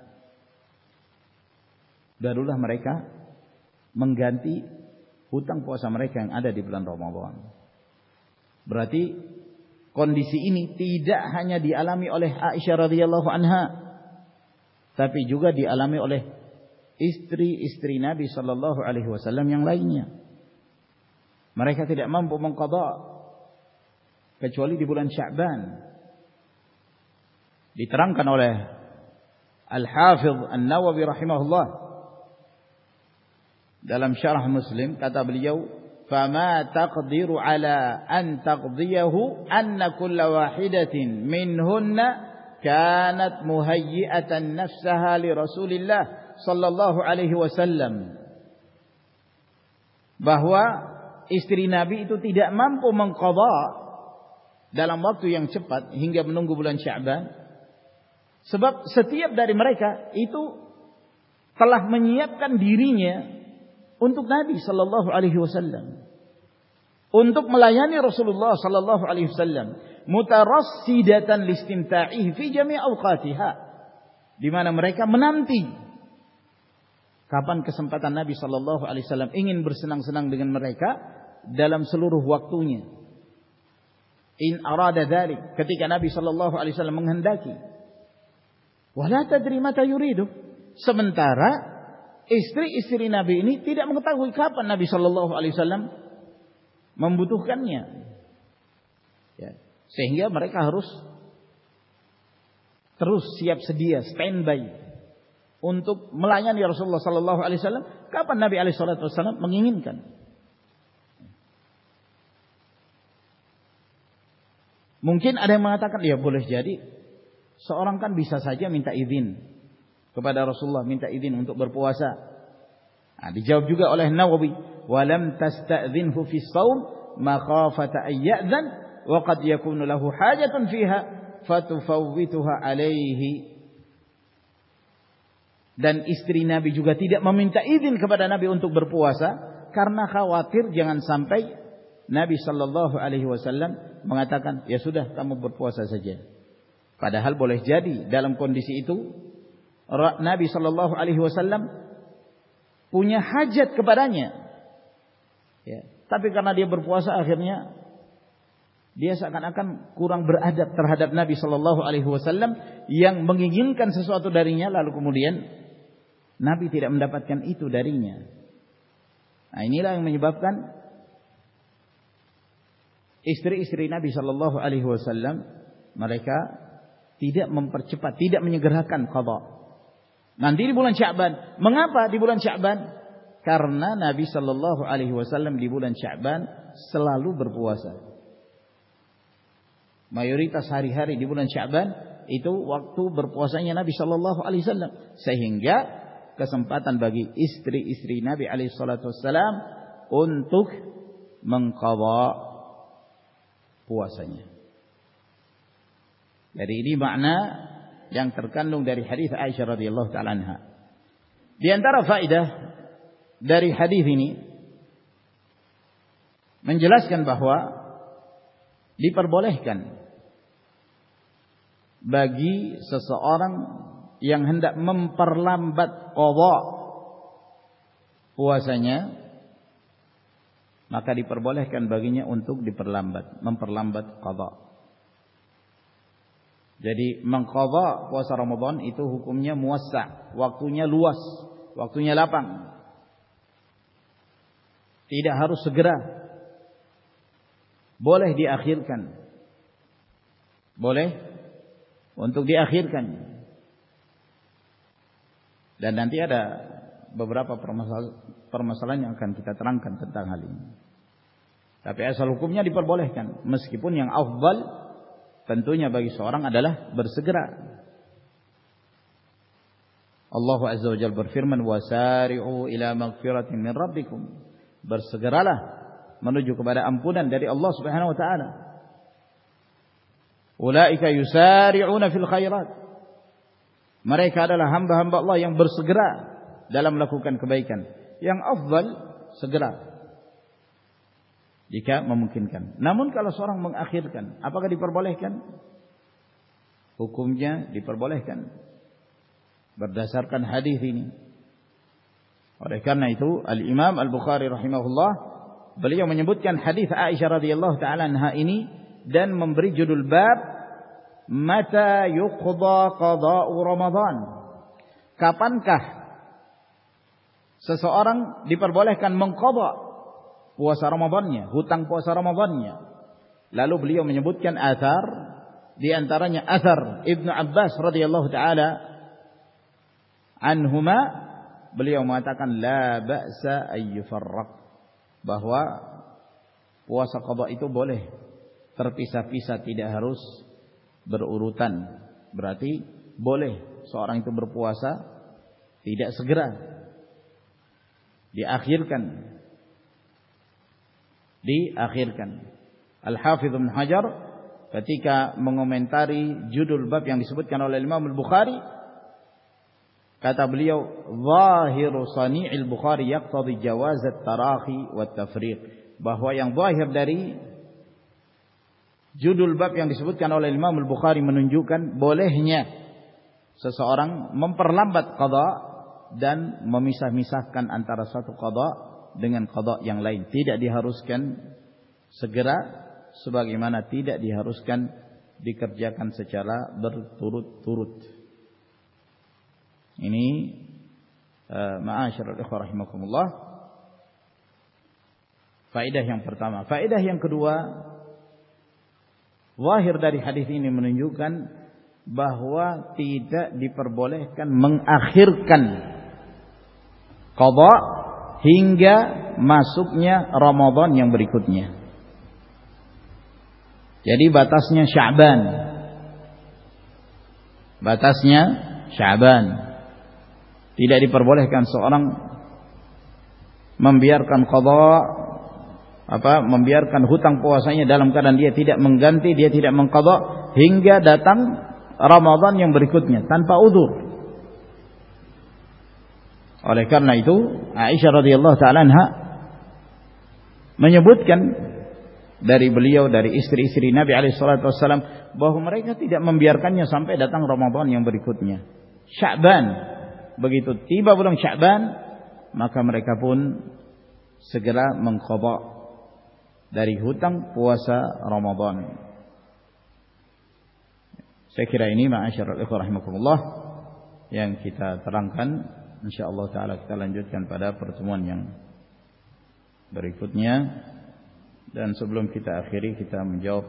Barulah mereka mengganti hutang puasa mereka yang ada di bulan Ramadan. Berarti kondisi ini tidak hanya dialami oleh Aisyah radhiyallahu anha, tapi juga dialami oleh istri-istri Nabi sallallahu alaihi wasallam yang lainnya. Mereka tidak mampu mengqadha kecuali di bulan Sya'ban. Diterangkan oleh Al-Hafidh An-Nawawi rahimahullah dalam syarah Muslim, kata beliau, "Fama taqdiru ala an taqdiyahu anna kulla wahidatin minhunna kanat muhayyi'atan nafsaha li Rasulillah sallallahu alaihi wasallam." Bahwa istri Nabi itu tidak mampu mengqadha dalam waktu yang cepat hingga menunggu bulan Sya'ban, sebab setiap dari mereka itu telah menyiapkan dirinya untuk Nabi sallallahu alaihi wasallam, untuk melayani Rasulullah sallallahu alaihi wasallam, mutarassidatan listimta'ihi fi jami' awqatiha, di mana mereka menanti kapan kesempatan Nabi sallallahu alaihi wasallam ingin bersenang-senang dengan mereka dalam seluruh waktunya. In arada dzalik, ketika Nabi sallallahu alaihi wasallam menghendaki. Wala tadri mata yuridu. Sementara istri-istri Nabi ini tidak mengetahui kapan Nabi sallallahu alaihi wasallam membutuhkannya. Ya, sehingga mereka harus terus siap sedia, standby untuk melayani Rasulullah sallallahu alaihi wasallam kapan Nabi alaihi salatu wasallam menginginkan. Mungkin ada yang mengatakan, ya boleh jadi seorang kan bisa saja minta izin kepada Rasulullah, minta izin untuk berpuasa. Nah, dijawab juga oleh Nawawi, "Walam tasta'dzinhu fi shaum makhafata ay ya'dzan wa qad yakunu lahu hajatun fiha fatufawwituha alaihi." Dan istri Nabi juga tidak meminta izin kepada Nabi untuk berpuasa karena khawatir jangan sampai Nabi sallallahu alaihi wasallam mengatakan, "Ya sudah, kamu berpuasa saja." Padahal boleh jadi dalam kondisi itu Nabi sallallahu alaihi wasallam punya hajat kepadanya. Ya, tapi karena dia berpuasa akhirnya dia seakan-akan kurang beradab terhadap Nabi sallallahu alaihi wasallam yang menginginkan sesuatu darinya, lalu kemudian Nabi tidak mendapatkan itu darinya. Nah, inilah yang menyebabkan istri-istri Nabi sallallahu alaihi wasallam mereka tidak mempercepat, tidak menyegerakan qadha. Nanti di bulan Sya'ban. Mengapa di bulan Sya'ban? Karena Nabi sallallahu alaihi wasallam di bulan Sya'ban selalu berpuasa. Mayoritas hari-hari di bulan Sya'ban itu waktu berpuasanya Nabi sallallahu alaihi wasallam, sehingga kesempatan bagi istri-istri Nabi alaihi salatu wasallam untuk mengqadha puasanya. Jadi ini makna yang terkandung dari hadis Aisyah radhiyallahu taala anha. Di antara faedah dari hadis ini menjelaskan bahwa diperbolehkan bagi seseorang yang hendak memperlambat qadha puasanya, maka diperbolehkan baginya untuk diperlambat, memperlambat qadha. Jadi mengqadha puasa Ramadan itu hukumnya muwassa', waktunya luas, waktunya lapang. Tidak harus segera. Boleh diakhirkan. Boleh untuk diakhirkan. Dan nanti ada beberapa permasalahan yang akan kita terangkan tentang hal ini. Tapi asal hukumnya diperbolehkan, meskipun yang afdal tentunya bagi seorang adalah bersegera. Allah Azza wa Jalla berfirman, "Wasari'u ila maghfiratin min rabbikum." Bersegeralah menuju kepada ampunan dari Allah Subhanahu wa taala. Ulaika yusari'una fil khairat. Mereka adalah hamba-hamba Allah yang bersegera dalam melakukan kebaikan. Yang afdal segera jika memungkinkan. Namun kalau seorang mengakhirkan, apakah diperbolehkan? Hukumnya diperbolehkan berdasarkan hadis ini. Oleh karena itu Al-Imam Al-Bukhari rahimahullah, beliau menyebutkan hadis Aisyah radhiyallahu taala anha ini dan memberi judul bab mata yuqda qada'u Ramadan. Kapankah seseorang diperbolehkan mengqadha puasa Ramadannya, hutang puasa Ramadannya? Lalu beliau menyebutkan athar, di antaranya athar Ibnu Abbas radhiyallahu taala anhuma, beliau mengatakan la ba'sa ayyufarraq, bahwa puasa qadha itu boleh terpisah-pisah, tidak harus berurutan. Berarti boleh seorang itu berpuasa tidak segera, diakhirkan diakhirkan. Al-Hafidz Ibnu Hajar ketika mengomentari judul bab yang disebutkan oleh Imam Al-Bukhari, kata beliau, "Zahiru sani'il Bukhari yaqtadi jawaz at-tarahi wa at-tafriq." Bahwa yang zahir dari judul bab yang disebutkan oleh Imam Al-Bukhari menunjukkan bolehnya seseorang memperlambat qadha dan memisah-misahkan antara satu qadha dengan qadha yang lain. Tidak diharuskan segera, sebagaimana tidak diharuskan dikerjakan secara berturut-turut. Ini uh, ma'asyiral ikhwah rahimakumullah, faedah yang pertama. Faedah yang kedua, zahir dari hadis ini menunjukkan bahwa tidak diperbolehkan mengakhirkan qadha hingga masuknya Ramadan yang berikutnya. Jadi batasnya Sya'ban. Batasnya Sya'ban. Tidak diperbolehkan seorang membiarkan qadha, apa, membiarkan hutang puasanya dalam keadaan dia tidak mengganti, dia tidak mengqadha hingga datang Ramadan yang berikutnya tanpa udzur. Oleh karena itu Aisyah radhiyallahu taala anha menyebutkan dari beliau, dari istri-istri Nabi alaihi salatu wasallam, bahwa mereka tidak membiarkannya sampai datang Ramadan yang berikutnya, Sya'ban. Begitu tiba bulan Sya'ban, maka mereka pun segera mengqadha dari hutang puasa Ramadan. Saya kira ini ma'asyiral ikhwah rahimakumullah yang kita terangkan. Insyaallah taala kita lanjutkan pada pertemuan yang berikutnya. Dan sebelum kita akhiri, kita menjawab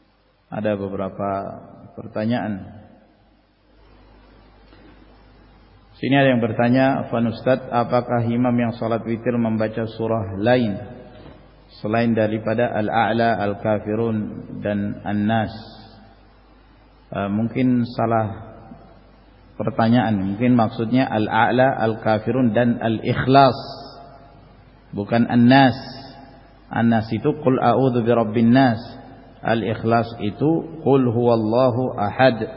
ada beberapa pertanyaan. Sini ada yang bertanya, "Afwan Ustaz, apakah imam yang salat witir membaca surah lain selain daripada Al-A'la, Al-Kafirun dan An-Nas?" Uh, mungkin salah pertanyaan. Mungkin maksudnya Al-A'la, Al-Kafirun dan Al-Ikhlas, bukan An-Nas. An-Nas itu Qul a'udzu birabbin nas. Al-Ikhlas itu Qul huwallahu ahad.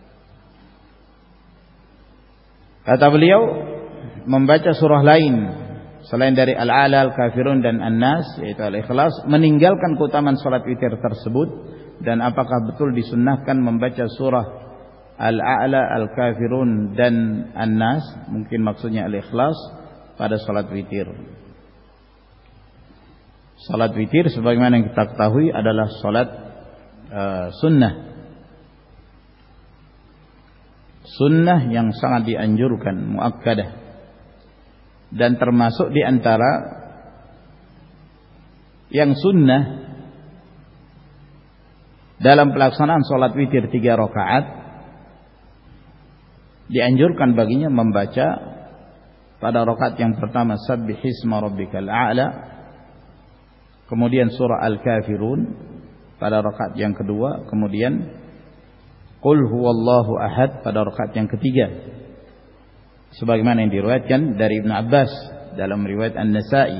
Kata beliau, membaca surah lain selain dari Al-A'la, Al-Kafirun dan An-Nas, yaitu Al-Ikhlas, meninggalkan keutamaan salat witir tersebut. Dan apakah betul disunnahkan membaca surah Al-A'la, Al-Kafirun dan An-Nas, mungkin maksudnya Al-Ikhlas, pada salat witir? Salat witir sebagaimana yang kita ketahui adalah salat uh, sunnah. Sunnah yang sangat dianjurkan, muakkadah. Dan termasuk di antara yang sunnah dalam pelaksanaan salat witir tiga rakaat, dianjurkan baginya membaca pada rakaat yang pertama Sabbihisma rabbikal a'la, kemudian surah Al-Kafirun pada rakaat yang kedua, kemudian Qul huwallahu ahad pada rakaat yang ketiga, sebagaimana yang diriwayatkan dari Ibnu Abbas dalam riwayat An-Nasa'i.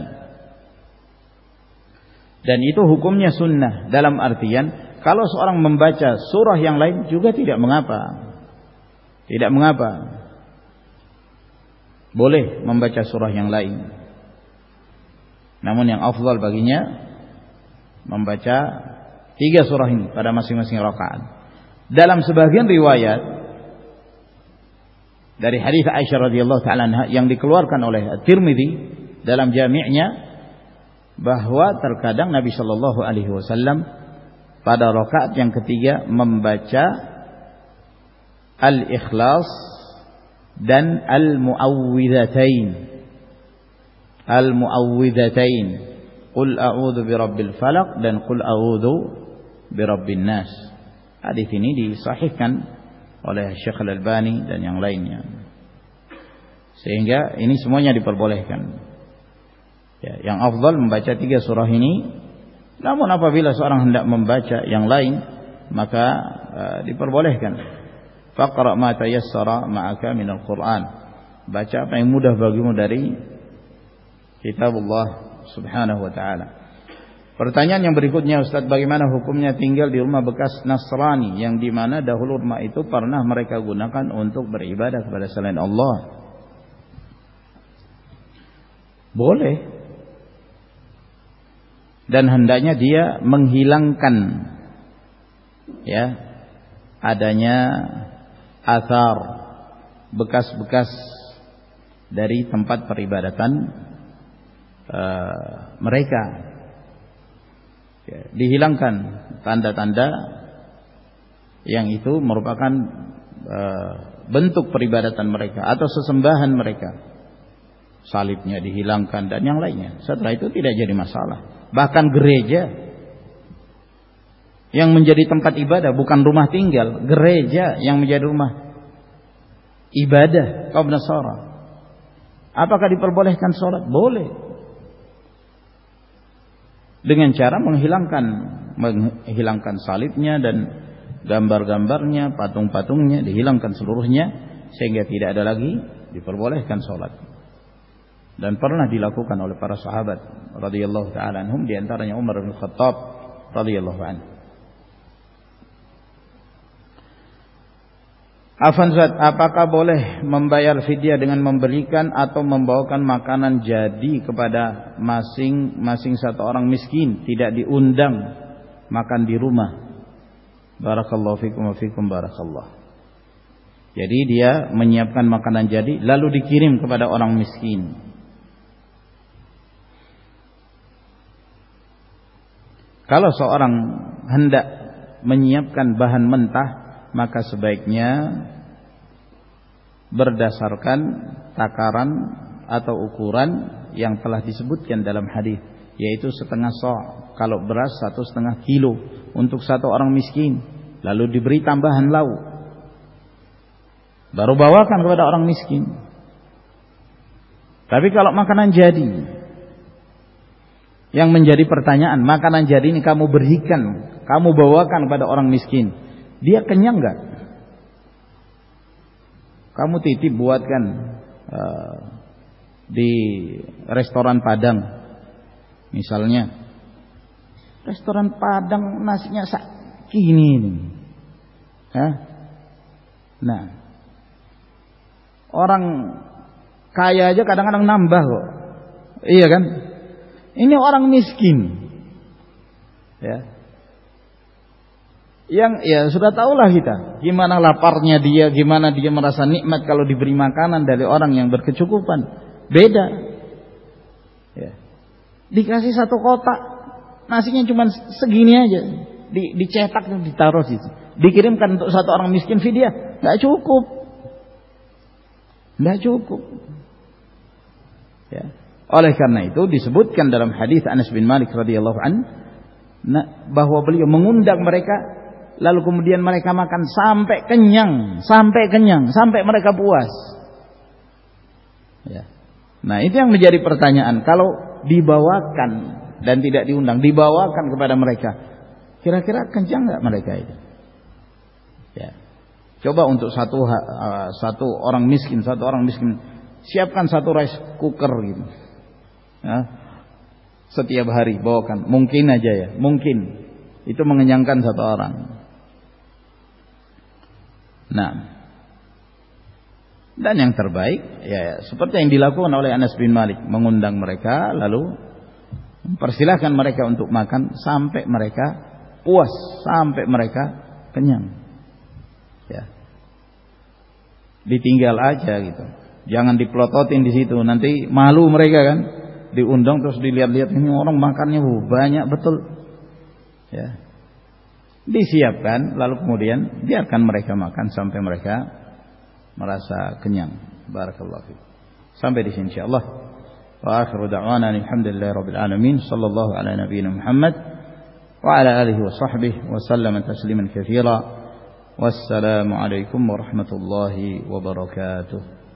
Dan itu hukumnya sunnah, dalam artian kalau seorang membaca surah yang lain juga tidak mengapa. Tidak mengapa. Boleh membaca surah yang lain. Namun yang afdal baginya membaca tiga surah ini pada masing-masing rakaat. Dalam sebagian riwayat dari hadis Aisyah radhiyallahu taala anha yang dikeluarkan oleh At-Tirmidzi dalam jami'nya, bahwa terkadang Nabi sallallahu alaihi wasallam pada rakaat yang ketiga membaca Al-Ikhlas dan Al-Mu'awwidhatain. Al-Mu'awwidhatain, Qul a'udzu birabbil falaq dan Qul a'udzu birabbin nas. Hadis ini disahihkan oleh Syekh Al-Albani dan yang lainnya. Sehingga ini semuanya diperbolehkan. Ya, yang afdal membaca tiga surah ini. Namun apabila seorang hendak membaca yang lain, maka uh, diperbolehkan. Faqra ma tayassara ma'aka minal Qur'an. Baca apa yang mudah bagimu dari kitabullah subhanahu wa ta'ala. Pertanyaan yang berikutnya, Ustaz, bagaimana hukumnya tinggal di rumah bekas Nasrani yang di mana dahulu rumah itu pernah mereka gunakan untuk beribadah kepada selain Allah? Boleh. Dan hendaknya dia menghilangkan ya adanya athar, bekas-bekas dari tempat peribadatan uh, mereka. Ya, dihilangkan tanda-tanda yang itu merupakan uh, bentuk peribadatan mereka atau sesembahan mereka. Salibnya dihilangkan dan yang lainnya. Setelah itu tidak jadi masalah. Bahkan gereja yang menjadi tempat ibadah, bukan rumah tinggal, gereja yang menjadi rumah ibadah kaum Nasara, apakah diperbolehkan sholat? Boleh. Dengan cara menghilangkan menghilangkan salibnya dan gambar-gambarnya, patung-patungnya, dihilangkan seluruhnya sehingga tidak ada lagi, diperbolehkan sholat. Dan pernah dilakukan oleh para sahabat radhiyallahu taala anhum, di antaranya Umar bin Khattab radhiyallahu anhu. Afan Zat, apakah boleh membayar fidyah dengan memberikan atau membawakan makanan jadi kepada masing-masing satu orang miskin, tidak diundang makan di rumah? Barakallahu fikum wa fikum barakallah. Jadi dia menyiapkan makanan jadi lalu dikirim kepada orang miskin. Kalau seorang hendak menyiapkan bahan mentah, maka sebaiknya berdasarkan takaran atau ukuran yang telah disebutkan dalam hadis, yaitu setengah sa'. Kalau beras satu setengah kilo untuk satu orang miskin, lalu diberi tambahan lauk, baru bawakan kepada orang miskin. Tapi kalau makanan jadi, yang menjadi pertanyaan, makanan jadi ini kamu berikan, kamu bawakan kepada orang miskin, dia kenyang enggak? Kamu titip buatkan uh, di restoran Padang misalnya, restoran Padang nasinya segini ini. Hah? Nah, orang kaya aja kadang-kadang nambah kok, iya kan? Ini orang miskin, ya, yang ya sudah tahulah kita gimana laparnya dia, gimana dia merasa nikmat kalau diberi makanan dari orang yang berkecukupan. Beda, ya. Dikasih satu kotak nasinya cuma segini aja, di, dicetak dan ditaruh situ, dikirimkan untuk satu orang miskin fidyah, nggak cukup, nggak cukup, ya. Oleh karena itu disebutkan dalam hadis Anas bin Malik radhiyallahu an bahwa beliau mengundang mereka, lalu kemudian mereka makan sampai kenyang, sampai kenyang, sampai mereka puas. Ya. Nah, itu yang menjadi pertanyaan. Kalau dibawakan dan tidak diundang, dibawakan kepada mereka, kira-kira kenyang nggak mereka itu? Ya. Coba untuk satu uh, satu orang miskin, satu orang miskin, siapkan satu rice cooker gitu. Ya, setiap hari bawakan, mungkin aja ya, mungkin itu mengenyangkan satu orang. Nah, dan yang terbaik ya seperti yang dilakukan oleh Anas bin Malik, mengundang mereka lalu mempersilahkan mereka untuk makan sampai mereka puas, sampai mereka kenyang. Ya, ditinggal aja gitu, jangan diplototin di situ, nanti malu mereka kan. Diundang terus dilihat-lihat, ini orang makannya banyak betul, ya. Disiapkan lalu kemudian biarkan mereka makan sampai mereka merasa kenyang. Barakallahu fiik. Sampai di sini insyaallah. Wa akhiru da'wana alhamdulillahi rabbil alamin, sallallahu ala nabiyyina Muhammad wa ala alihi wa sahbihi wa sallama tasliman katsira. Wassalamu alaikum warahmatullahi wabarakatuh.